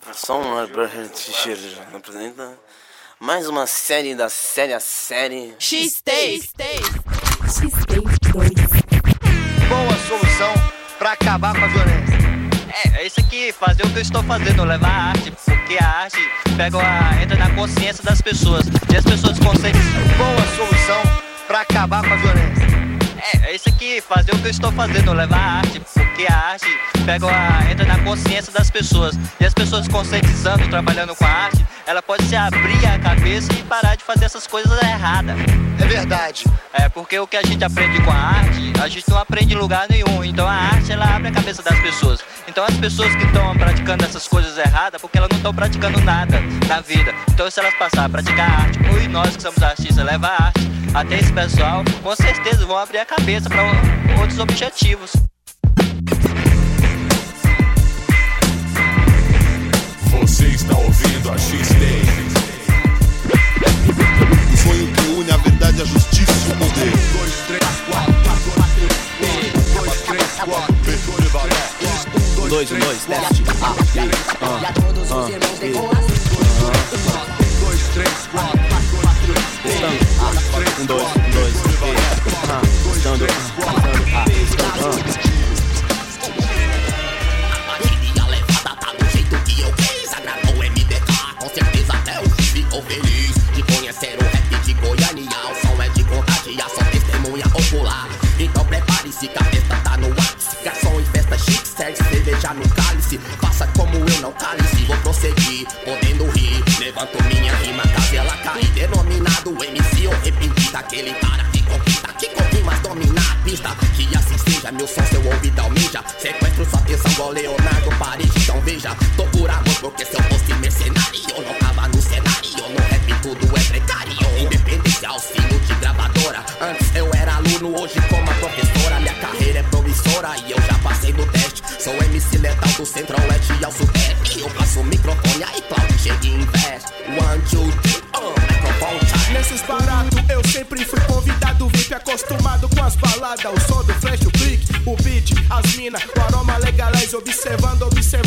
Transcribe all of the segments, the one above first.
Só uma hora pra gente apresentar mais uma série da série a série X-Tape. X-Tape 2. Boa solução pra acabar com a violência. É isso aqui, fazer o que eu estou fazendo, levar a arte, porque a arte entra na consciência das pessoas e as pessoas conseguem. Boa solução pra acabar com a violência. É isso aqui, fazer o que eu estou fazendo, levar a arte, porque a arte entra na consciência das pessoas e as pessoas conscientizando, trabalhando com a arte, ela pode se abrir a cabeça e parar de fazer essas coisas erradas. É verdade. Porque o que a gente aprende com a arte, a gente não aprende em lugar nenhum. Então a arte, ela abre a cabeça das pessoas. Então as pessoas que estão praticando essas coisas erradas, porque elas não estão praticando nada na vida. Então se elas passarem a praticar a arte, e nós que somos artistas, levar a arte até esse pessoal, com certeza vão abrir a cabeça para outros objetivos. Você está ouvindo a X-Tape. O sonho que une a verdade, a justiça e o poder. 2, 3, 4, 2, 3, 4, 2, teste. 2, 3, 4, 1, 2, estando. A bateria levada tá do jeito que eu quis. Agradou o MDK, com certeza até o X ficou feliz de conhecer o rap de Goiânia. O som é de contagiar, só testemunha ocular. Então prepare-se, que a festa tá no ápice. Garçom em festa chique, serve cerveja no cálice. Faça como eu, não cálice, vou prosseguir, podendo rir. Levanto minha rima, caso ela cair. Denominado MC ou repetir daquele cara que conquista, que com rimas domina a pista. Que assim seja, meu som, seu ouvido almeja. Sequestro sua atenção igual Leonardo Paris. Então veja, tô por amor, porque se eu fosse mercenário, eu não tava no cenário. No rap tudo é precário. Independência aos filhos de gravadora. Antes eu era aluno, hoje como a professora. Minha carreira é promissora e eu já passei do teste. Sou MC letal do centro-oeste ao sudeste. Eu passo o microfone, aí Cláudio chega e investe. 1, 2, 3, microfone time. Nesses baratos eu sempre fui convidado, VIP acostumado com as baladas. O som do flash, o clique, o beat, as mina, o aroma legalize, observando.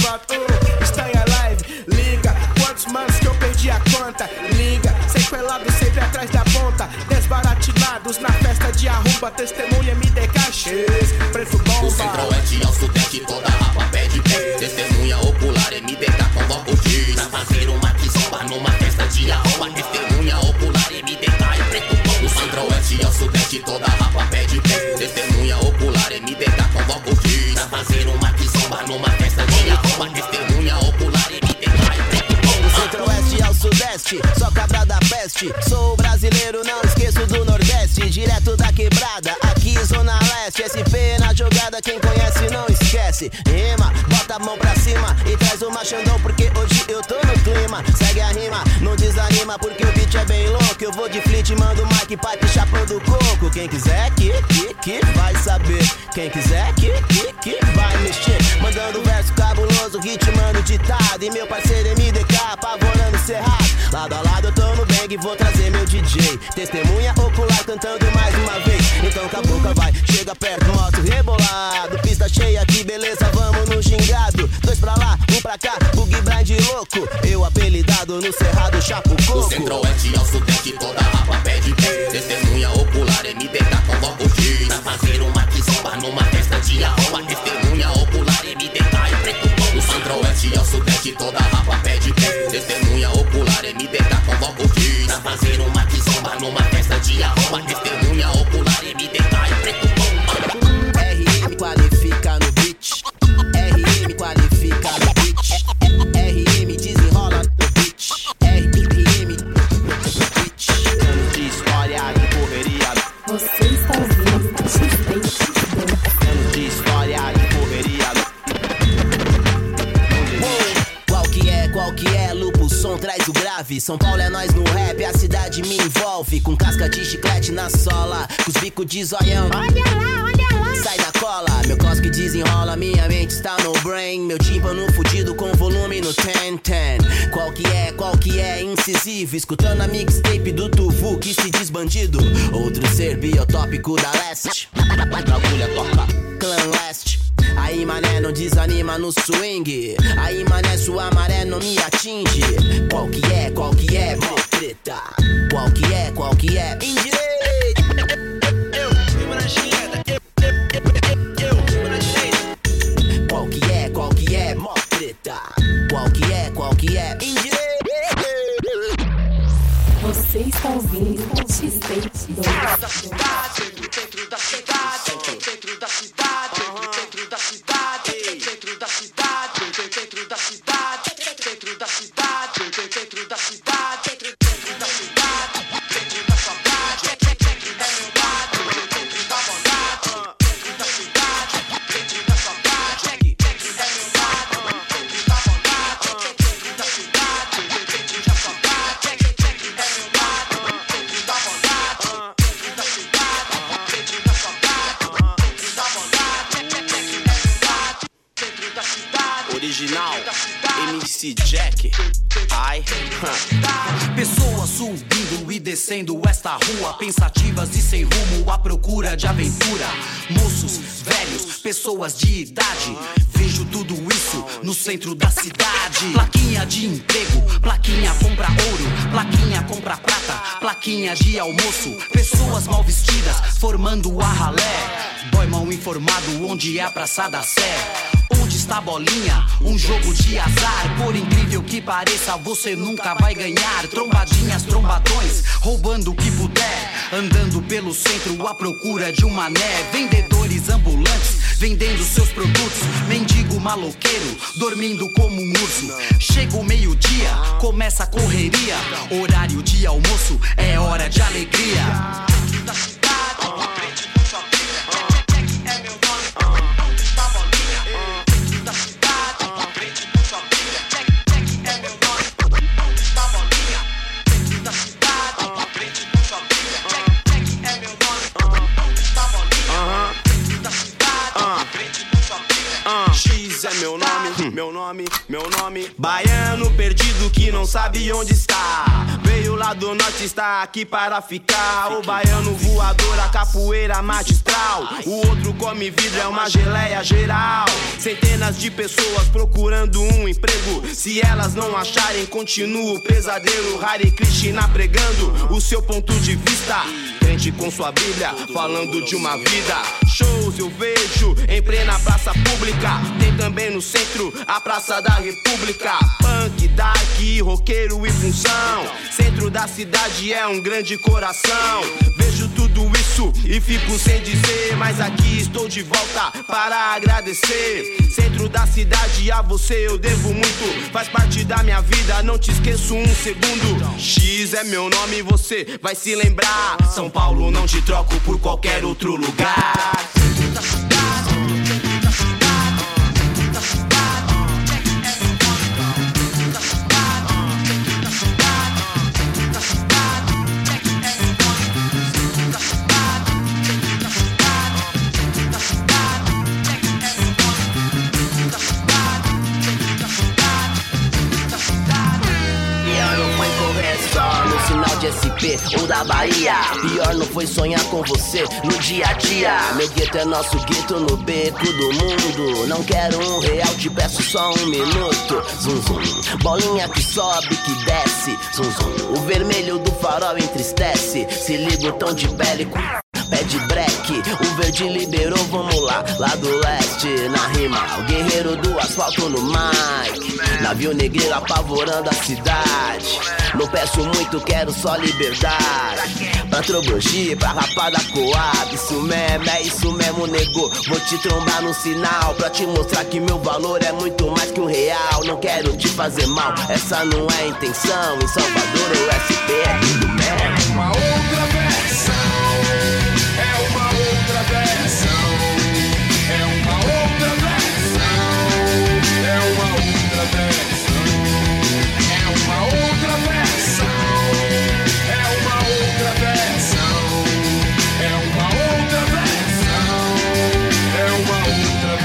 Está em a live, liga. Quantos manos que eu perdi a conta? Liga, sequelado sempre atrás da ponta. Desbaratinados na festa de arrumba. Testemunha MDK, preço bomba. Do centro-oeste ao sudeste toda a rapa pede pé. Testemunha ocular MDK convoca o X pra fazer uma quizomba numa festa de arromba. Testemunha ocular MDK e preto bom. Do centro-oeste ao sudeste toda a rapa pede pé. Testemunha ocular MDK convoca o X pra fazer uma quizomba numa festa de arromba. Testemunha ocular MDK e preto bom. Do centro-oeste ao sudeste, só cabra da peste. Sou brasileiro, não esqueço do nordeste. Direto da quebrada, aqui zona leste. SP na jogada, quem conhece não esquece. Rima, bota a mão pra cima e traz o machandão, porque hoje eu tô no clima. Segue a rima, não desanima, porque o beat é bem louco. Eu vou de flit, mando Mike Pipe chapando coco. Quem quiser que vai saber. Quem quiser que vai mexer. Mandando verso cabuloso, ritmando ditado. E meu parceiro MDK apavorando cerrado. Lado a lado eu tô no bang, vou trazer meu DJ. Testemunha ocular cantando mais uma vez. Então cabocla vai, chega perto, moto rebolado. Pista cheia, que beleza, vamos no gingado. 2 pra lá, 1 pra cá, bug blind louco. Eu apelidado no cerrado, chapo coco. Do centro-oeste ao sudeste toda a rapa pede pé. Testemunha ocular MDK convoca o X pra fazer uma quizomba numa festa de arromba. Testemunha ocular MDK e preto bom. Do centro-oeste ao sudeste toda a rapa pede pé. Testemunha ocular MDK convoca o X pra fazer uma quizomba numa festa de arromba. Testemunha ocular MDK e preto bom. RM qualifica no beat. RM qualifica no beat. RM desenrola no beat. RM beat. Anos de história de correria. Você está ouvindo X-Tape 2. Anos de história de correria. Qual que é? Lupo, som traz o grave. São Paulo é nós no rap, a cidade me envolve. Com casca de chiclete na sola, com os bicos de zoião. Olha lá. Sai da cola, meu cosque desenrola. Minha mente está no brain. Meu tímpano fudido com volume no 10-10. Qual que é? Incisivo. Escutando a mixtape do Tuvu que se diz bandido. Outro ser biotópico da leste. Bagulha toca. Clã Leste. Aí mané não desanima no swing. Aí mané sua maré não me atinge. Qual que é, mó treta. Qual que é, indireita. Qual que é, mó treta. Qual que é, indireita. Você está ouvindo X-Tape 2. Dentro da cidade, dentro da cidade, dentro da cidade, dentro da cidade, dentro da cidade, dentro da cidade, dentro da cidade, dentro da cidade, dentro da cidade, dentro da saudade, dentro da meu lado, dentro da bondade, dentro da cidade, dentro da saudade, dentro da meu lado, dentro da bondade, dentro da cidade, dentro da saudade, dentro da meu lado, dentro da bondade, dentro da cidade, dentro da saudade, dentro da bondade, dentro da cidade. Original, MC Jack. Ai, Pessoas subindo e descendo esta rua, pensativas e sem rumo à procura de aventura. Moços, velhos, pessoas de idade, vejo tudo isso no centro da cidade. Plaquinha de emprego, plaquinha compra ouro, plaquinha compra prata, plaquinha de almoço. Pessoas mal vestidas formando a ralé. Boy mal informado, onde é a Praça da Sé? Onde está a bolinha? Um jogo de azar. Por incrível que pareça, você nunca vai ganhar. Trombadinhas, trombadões, roubando o que puder. Andando pelo centro à procura de um mané. Vendedores ambulantes, vendendo seus produtos. Mendigo maloqueiro, dormindo como um urso. Chega o meio-dia, começa a correria. Horário de almoço, é hora de alegria. Dentro da cidade, frente com sua vida, Jack é meu nome, onde está a bolinha? Dentro da cidade, frente com sua vida, Jack é meu nome, onde está a bolinha? Dentro da cidade, frente com sua vida, Jack é meu nome, onde está a bolinha? Dentro da cidade, frente com sua vida, X é meu nome, meu nome. Baiano perdido que não sabe onde está. Veio lá do norte, está aqui para ficar. O baiano voador, a capoeira magistral. O outro come vidro, é uma geleia geral. Centenas de pessoas procurando um emprego. Se elas não acharem, continua o pesadelo. Hare Krishna pregando o seu ponto de vista. Crente com sua Bíblia, falando de uma vida. Shows eu vejo em plena praça pública. Tem também no centro a Praça da República. Punk, dark, roqueiro e função. Centro da cidade é um grande coração. Vejo tudo isso e fico sem dizer, mas aqui estou de volta para agradecer. Centro da cidade, a você eu devo muito. Faz parte da minha vida, não te esqueço um segundo. X é meu nome, você vai se lembrar. São Paulo, não te troco por qualquer outro lugar. dentro da cidade, dentro da cidade, dentro da cidade, Jack é meu nome, dentro da cidade, dentro da cidade, dentro da cidade, Jack é meu nome, dentro da cidade, dentro da cidade, dentro da cidade, Jack é meu nome, dentro da cidade, dentro da cidade, dentro da cidade. Pior não foi correr só no sinal de SP ou da Bahia. Pior não foi sonhar com você no dia a dia. Meu gueto é nosso gueto no beco do mundo. Não quero R$1, te peço só 1 minuto. Zum zum, bolinha que sobe, que desce. Zum zum, o vermelho do farol entristece. Se liga o tom de pele com pede break, o verde liberou, vamos lá, lá do leste, na rima, o guerreiro do asfalto no mic, navio negreiro apavorando a cidade, não peço muito, quero só liberdade, pra Trobogi, pra rapada Coab, isso mesmo nego, vou te trombar no sinal, pra te mostrar que meu valor é muito mais que R$1, não quero te fazer mal, essa não é a intenção, em Salvador o SP é lindo mesmo. Uma outra versão. É uma outra versão, é uma outra versão, é uma outra versão, é uma outra versão, é uma outra versão, é uma outra versão, é uma outra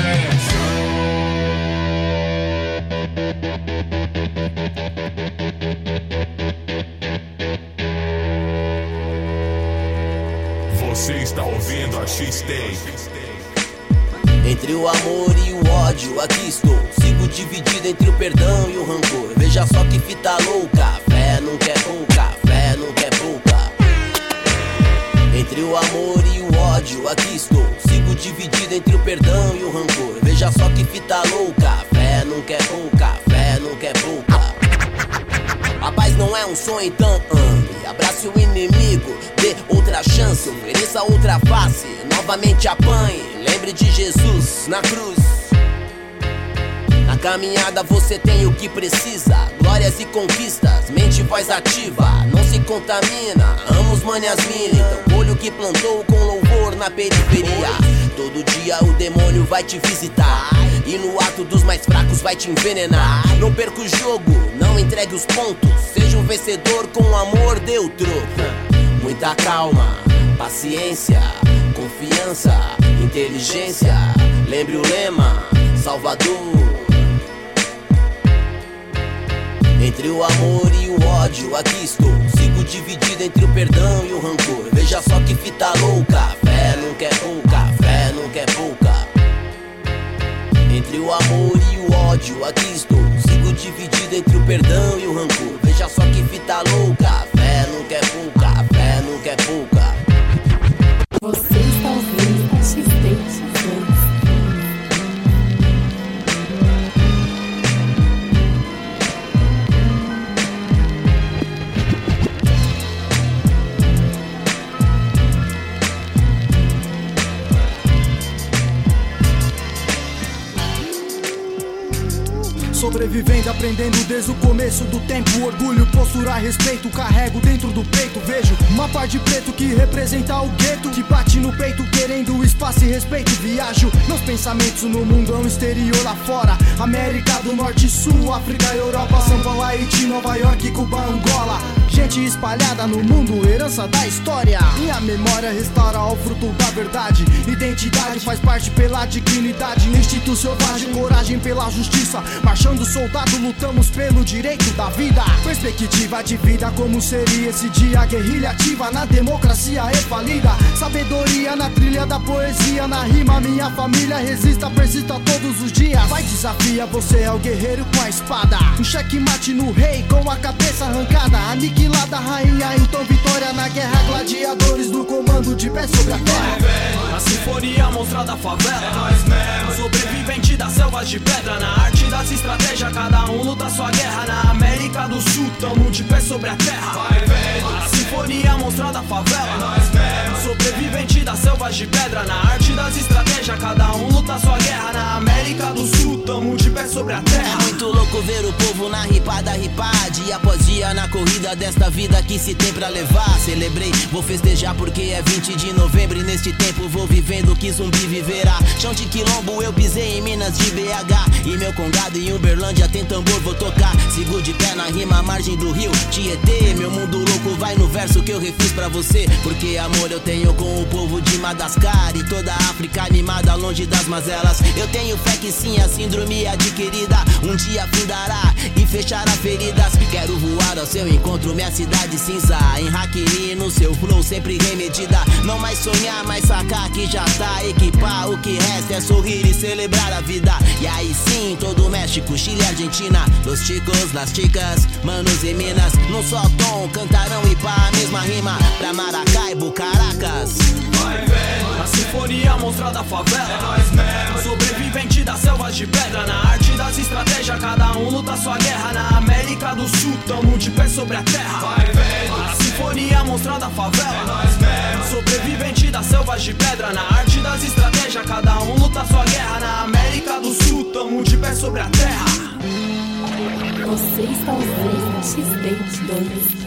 Você está ouvindo a X-Tape. Entre o amor e o ódio, aqui estou. Sigo dividido entre o perdão e o rancor. Veja só que fita louca. Fé nunca é pouca, fé nunca é pouca. Entre o amor e o ódio, aqui estou. Sigo dividido entre o perdão e o rancor. Veja só que fita louca. Fé nunca é pouca, fé nunca é pouca. A paz não é um sonho, então ame. Abrace o inimigo, dê outra chance. Ofereça outra face, novamente apanhe. Lembre de Jesus na cruz. Na caminhada você tem o que precisa. Glórias e conquistas, mente e voz ativa. Não se contamina, ama os mano e as mina. Então olho que plantou com louvor na periferia. Todo dia o demônio vai te visitar e no ato dos mais fracos vai te envenenar. Não perca o jogo, não entregue os pontos. Seja um vencedor com amor, dê o troco. Muita calma, paciência, confiança, inteligência. Lembre o lema, Salvador. Entre o amor e o ódio, aqui estou. Sigo dividido entre o perdão e o rancor. Veja só que fita louca. Fé nunca é pouca, fé nunca é pouca. Entre o amor e o ódio, aqui estou. Sigo dividido entre o perdão e o rancor. Veja só que fita louca. Fé nunca é pouca, fé nunca é pouca. Você está ouvindo XT2. Sobrevivendo, aprendendo desde o começo do tempo. Orgulho, postura, respeito, carrego dentro do peito. Vejo uma par de preto que representa o gueto, que bate no peito querendo espaço e respeito. Viajo meus pensamentos no mundão exterior lá fora. América do Norte, Sul, África, Europa, São Paulo, Haiti, Nova York, Cuba, Angola. Gente espalhada no mundo, herança da história. Minha memória restaura o fruto da verdade. Identidade faz parte pela dignidade. Instinto selvagem, coragem pela justiça. Marchando soldado, lutamos pelo direito da vida. Perspectiva de vida, como seria esse dia? Guerrilha ativa na democracia é falida. Sabedoria na trilha da poesia. Na rima minha família resista, persista todos os dias. Vai, desafia, você é o guerreiro com a espada. Um checkmate no rei com a cabeça arrancada. Aniquilada a rainha, então vitória na guerra. Gladiadores do comando de pé sobre a terra. A sinfonia monstra da favela, é nós mesmo. Sobrevivente das selvas de pedra. Na arte das estratégias, cada um luta sua guerra. Na América do Sul, tamo de pé sobre a terra. Vai vendo. A sinfonia monstra da favela, é nós mesmo. Sobrevivente das selvas de pedra. Na arte das estratégias, cada um luta sua guerra. Na América do Sul, tamo de pé sobre a terra. É muito louco ver o povo na ripada, ripar dia após dia na corrida desta vida que se tem pra levar. Celebrei, vou festejar porque é 20 de novembro e neste tempo vou vivendo que zumbi viverá. Chão de quilombo, eu pisei em Minas de BH e meu congado em Uberlândia tem tambor, vou tocar. Sigo de pé na rima, margem do rio Tietê. Meu mundo louco vai no verso que eu refiz pra você. Porque amor eu tenho com o povo de Madagascar e toda a África animada longe das mazelas. Eu tenho fé que sim, a síndrome adquirida um dia findará e fechará feridas. Quero voar ao seu encontro, minha cidade cinza. Em Hackney, no seu flow sempre remedida. Não mais sonhar, mas sacar que já tá. Equipar, o que resta é sorrir e celebrar a vida. E aí sim, todo o México, Chile, Argentina. Los chicos, las chicas, manos e minas. Num só tom, cantarão e pá, a mesma rima. Pra Maracaibo, Caracas. Vai vendo. A sinfonia monstra da favela, é nós mesmo. Sobrevivente das selvas de pedra. Na arte das estratégias, cada um luta sua guerra. Na América do Sul, tamo de pé sobre a terra. Vai vendo. A sinfonia monstra da favela, é nós mesmo. Sobrevivente das selvas de pedra. Na arte das estratégias, cada um luta sua guerra. Na América do Sul, tamo de pé sobre a terra. Você está ouvindo XT2.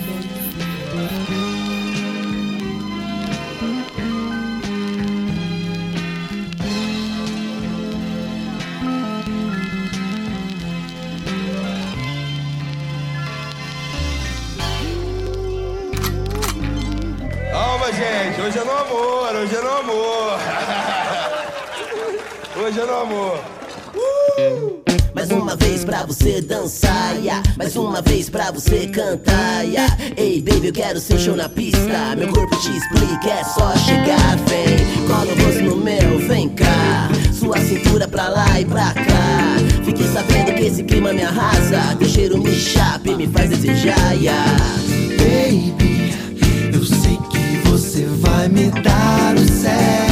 Calma, gente, hoje é no amor, hoje é no amor. Hoje é no amor. Mais uma vez pra você dançar, yeah. Mais uma vez pra você cantar, yeah. Ei, baby, eu quero seu show na pista. Meu corpo te explica, é só chegar. Vem, cola o rosto no meu, vem cá. Sua cintura pra lá e pra cá. Fiquei sabendo que esse clima me arrasa. Teu cheiro me chapa e me faz desejar, yeah. Baby, eu sei que você vai me dar o céu.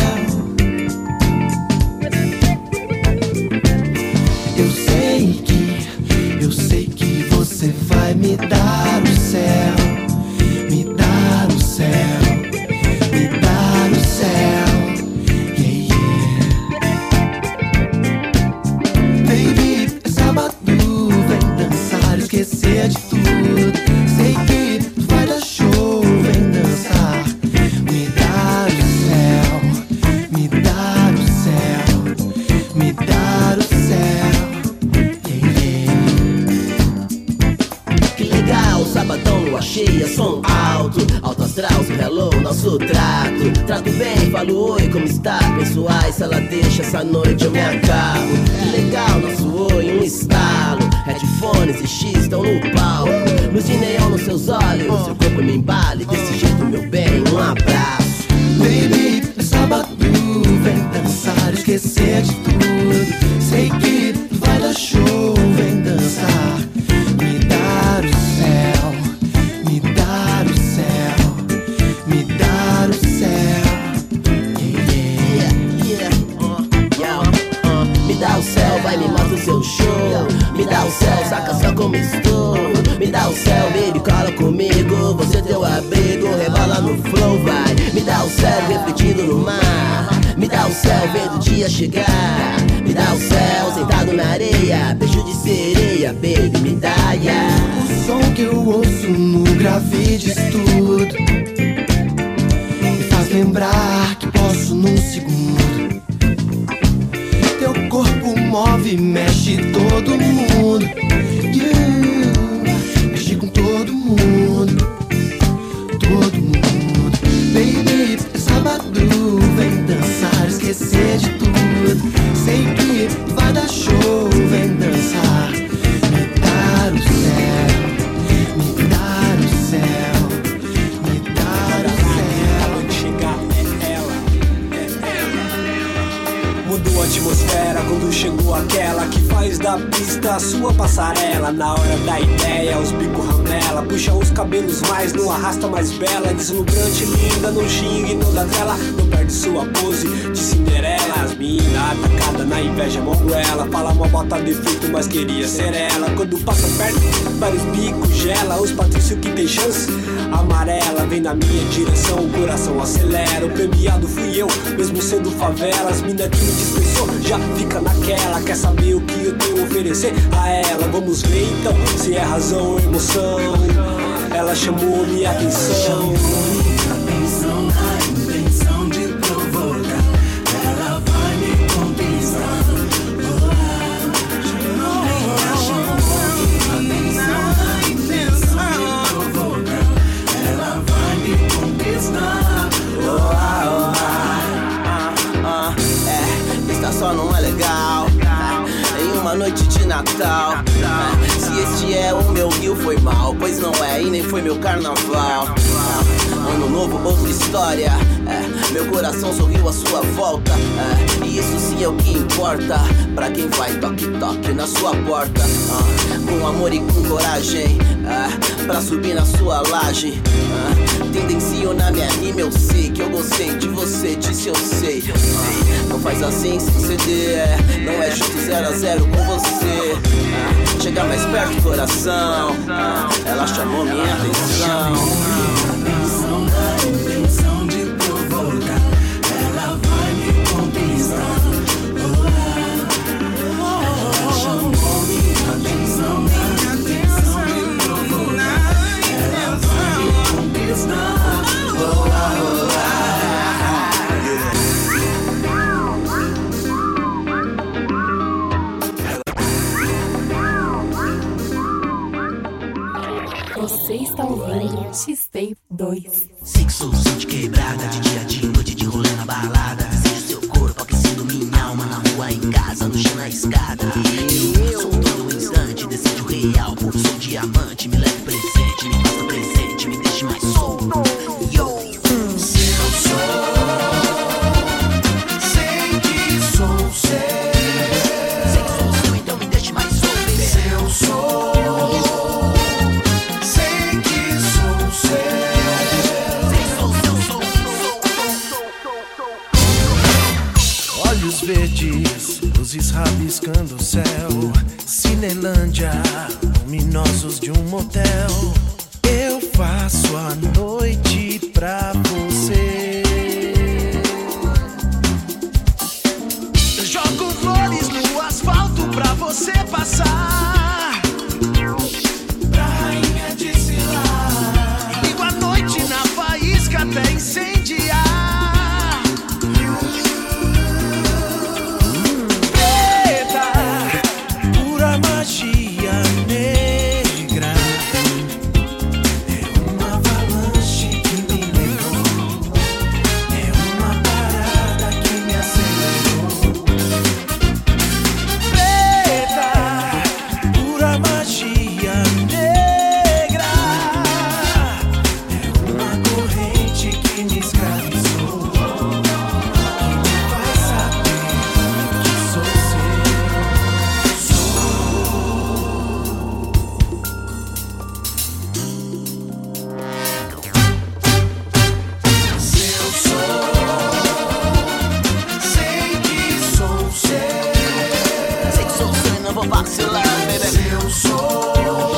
Eu sei que você vai me dar o céu. Me dar o céu. Me dar o céu. Yeah, yeah. Baby, é sábado, vem dançar, esquecer de tudo. Sei que tu vai dar show, vem dançar. Me dar o céu. Me dar o céu. Me dar o céu. Sabadão, lua cheia, som alto, alto astral, se hello, nosso trato. Trato bem, falo oi, como está? Penso, ai, se ela deixa essa noite eu me acabo. Que legal, nosso oi, um estalo. Headphones e X estão no palco. Luz de neon nos seus olhos, seu corpo me embale. Desse jeito, meu bem, um abraço. Baby, é sábado, vem dançar, esquecer de tudo. Sei que vai dar show, vem dançar. Me dar o céu, me dar o céu, me dar o céu. Yeah, yeah, me dá o céu, vai, me mostra o seu show. Me dá o céu, saca só como estou. Me dá o céu, baby, cola comigo. Você é teu abrigo, rebola no flow, vai. Me dá o céu, refletindo no mar. Me dá o céu, vendo o dia chegar. Me dá o céu, sentado na areia. Beijo de sereia, baby, me dá, yeah. O som que eu ouço no grave diz tudo. Me faz lembrar que posso num segundo. Teu corpo move, mexe todo mundo, yeah. Mexe com todo mundo, todo mundo. Baby, é sábado, vem dançar, esquecer de tudo. Sei que vai dar show, vem dançar. Me dar o céu, me dar o céu, me dar o céu. Acaba de chegar, é ela. Mudou a atmosfera quando chegou aquela que faz da pista a sua passarela. Na hora da ideia, os bicos ramela. Puxa os cabelos mais, não arrasta mais bela. Deslumbrante, linda, não xingue, não dá trela. Não perde sua pose de Cinderela. As mina atacada na inveja, mongoela. Fala uma bota defeito, mas queria ser ela. Quando passa perto, vários bicos gela. Os patrícios que tem chance, amarela. Vem na minha direção, o coração acelera. O premiado fui eu, mesmo sendo favela. As mina que me dispensou, já fica naquela. Quer saber o que eu tenho a oferecer a ela? Vamos ver então, se é razão ou emoção. Ela chamou minha atenção. A intenção de provocar, ela vai me conquistar. Ela chamou a intenção de provocar, ela vai me conquistar. Está só não é legal. Em uma noite de Natal. Se este é o meu rio, foi mal. Pois não é e nem foi meu carnaval. Ano novo, outra história. Meu coração sorriu à sua volta. E isso sim é o que importa. Pra quem vai toque, toque na sua porta. Com amor e com coragem. Pra subir na sua laje. Tendencio na minha rima, eu sei que eu gostei de você, disse eu sei. Não faz assim sem ceder. Não é justo 0 a 0 com você. Chega mais perto, coração. Ela chamou minha atenção. A intenção de provocar, ela vai me conquistar. Ela chamou minha atenção, a intenção de provocar, ela vai me conquistar. Você está ouvindo XP 2. Sexo, de quebrada, de dia, de noite, de rolê na balada. Seja o seu corpo aquecendo minha alma na rua. rua, em casa, no chão, na escada. Eu sou todo instante, decide o real. Por sou diamante, me leve presente, me faça presente, me deixe mais solto. Seu sou, sei que sou seu. Sei que sou seu, então me deixe mais solto. Seu sou, sei que sou seu. Olhos verdes, luzes rabiscando o céu. Cinelândia, luminosos de um motel. Eu faço a noite pra você. Eu jogo flores no asfalto pra você passar. Prainha de Cilar. Ligo a noite na faísca até incendiar. Magia negra é uma avalanche que me levou, é uma parada que me acelerou. Preta, pura magia negra é uma corrente que me escravizou, que me faz saber que sou seu. Vacilar, baby. Eu sou,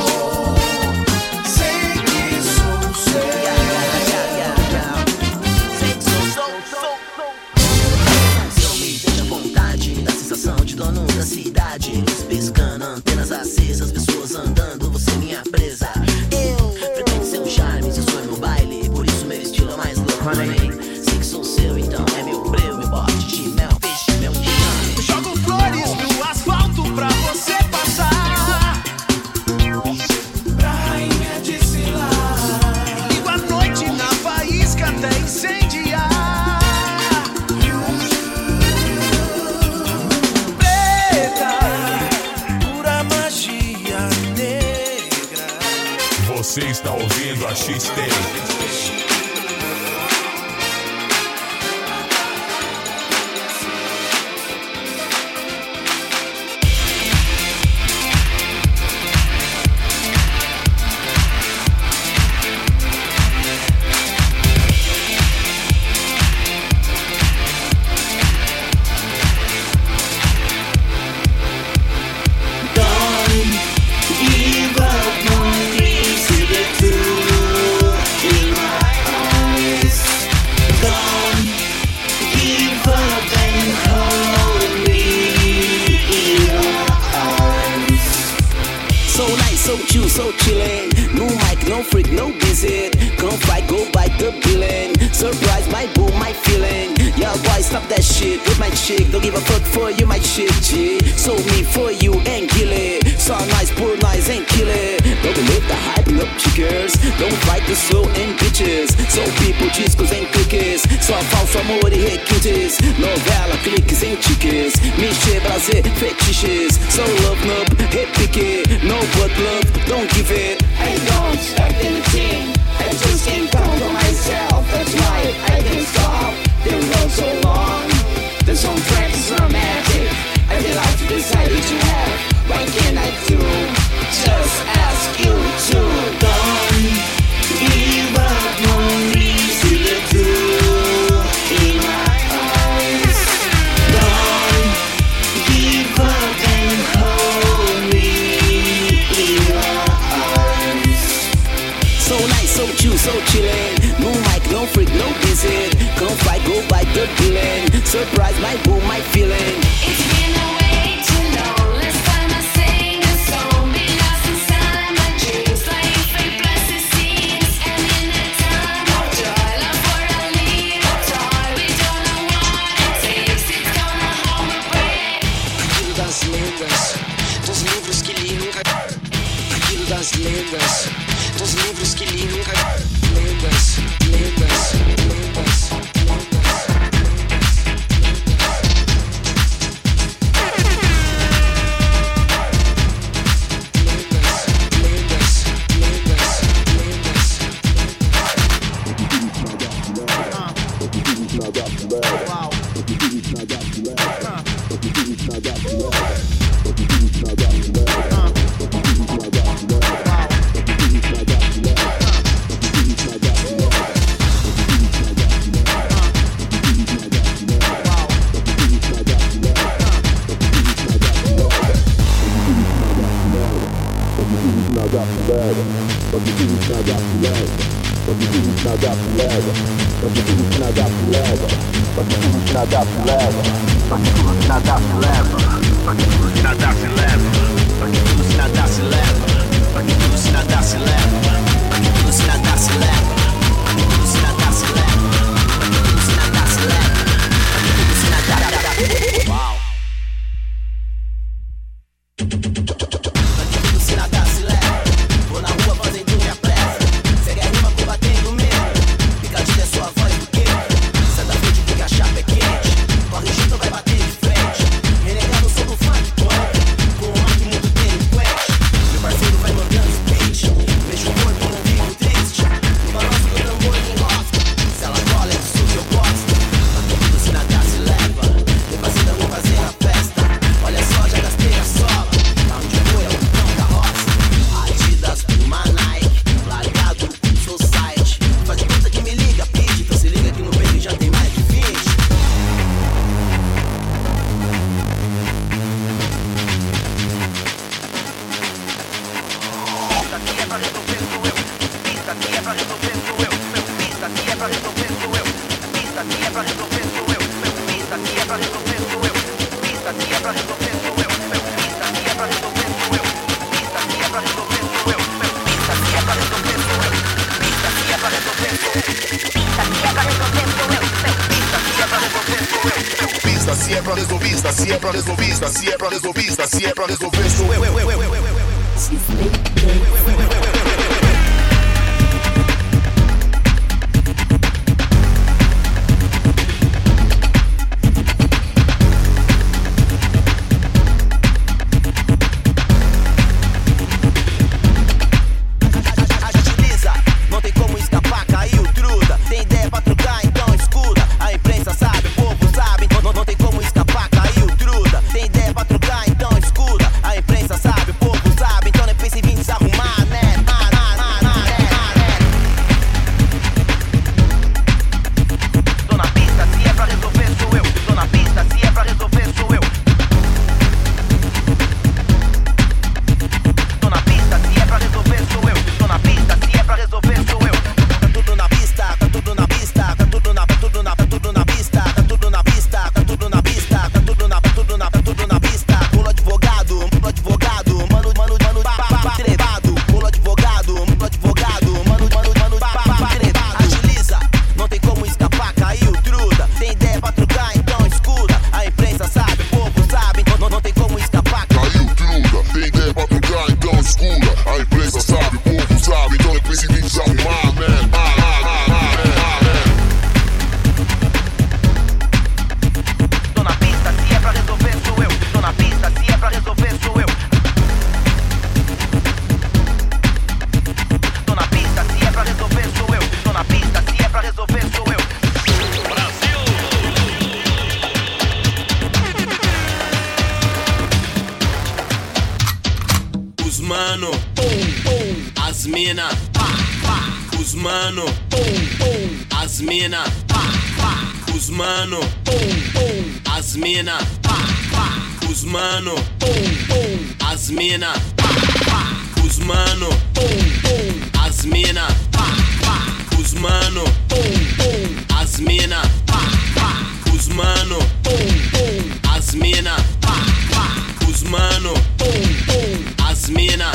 sei que sou seu. Sei que sou. Seu me deixa à vontade, dá sensação de dono da cidade. Luz piscando, antenas acesas, pessoas andando, você minha presa. Eu frequento seu charme, seu sonho no baile, por isso meu estilo é mais louco também. Sei que sou seu, então é meu breu, meu bote de mel, peixe, meu gigante. Jogo flores no asfalto pra você passar. Prainha de Cilar. Ligo a noite na faísca até incendiar. Preta, pura magia negra. Você está ouvindo a X-Tape. So chillin', no mic, no freak, no visit. Come fight, go bite the villain. Surprise, my boo, my feeling. Yeah, boy, stop that shit with my chick. Don't give a fuck for you, my shit, G. So me for you and kill it. So nice, poor nice and kill it. Don't believe the hype, no chickers. Don't fight the slow and bitches. So people, discos and cookies. Só falso amor e requintes. Novela, cliques and tickets. Mexer, prazer, fetiches. So love, noob, repique. No but love, don't give it. I don't expect anything, I just can't count on myself. That's why I can't stop. The road so long, the soundtrack is romantic. I feel like to decided to have. What can I do? Just ask you to. Don't give up on me. See the truth in my eyes. Don't give up and hold me in your arms. So nice, so chill, so chillin'. No mic, no freak, no visit. Come fight, go bite the villain. Surprise, my boo, my feeling. It's been a way to know. Last time I sang a song, be lost inside my dreams. Like fake plastic scenes, and in the time of joy, love for a little toy. We don't know what it takes. It's gonna hold my breath. Aquilo das lendas, dos livros que li nunca. Aquilo das lendas, dos livros que li nunca. Lendas, lendas, lendas. Se é pra resolver, se é pra resolver, se é pra resolver, se é pra resolver, sou eu. mano, as mina, os mano, as mina, os mano, as mina, os mano, as mina, os mano, as mina, os mano, as mina, os mano, as mina, os mano, as mina.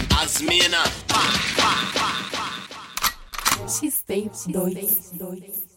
XP2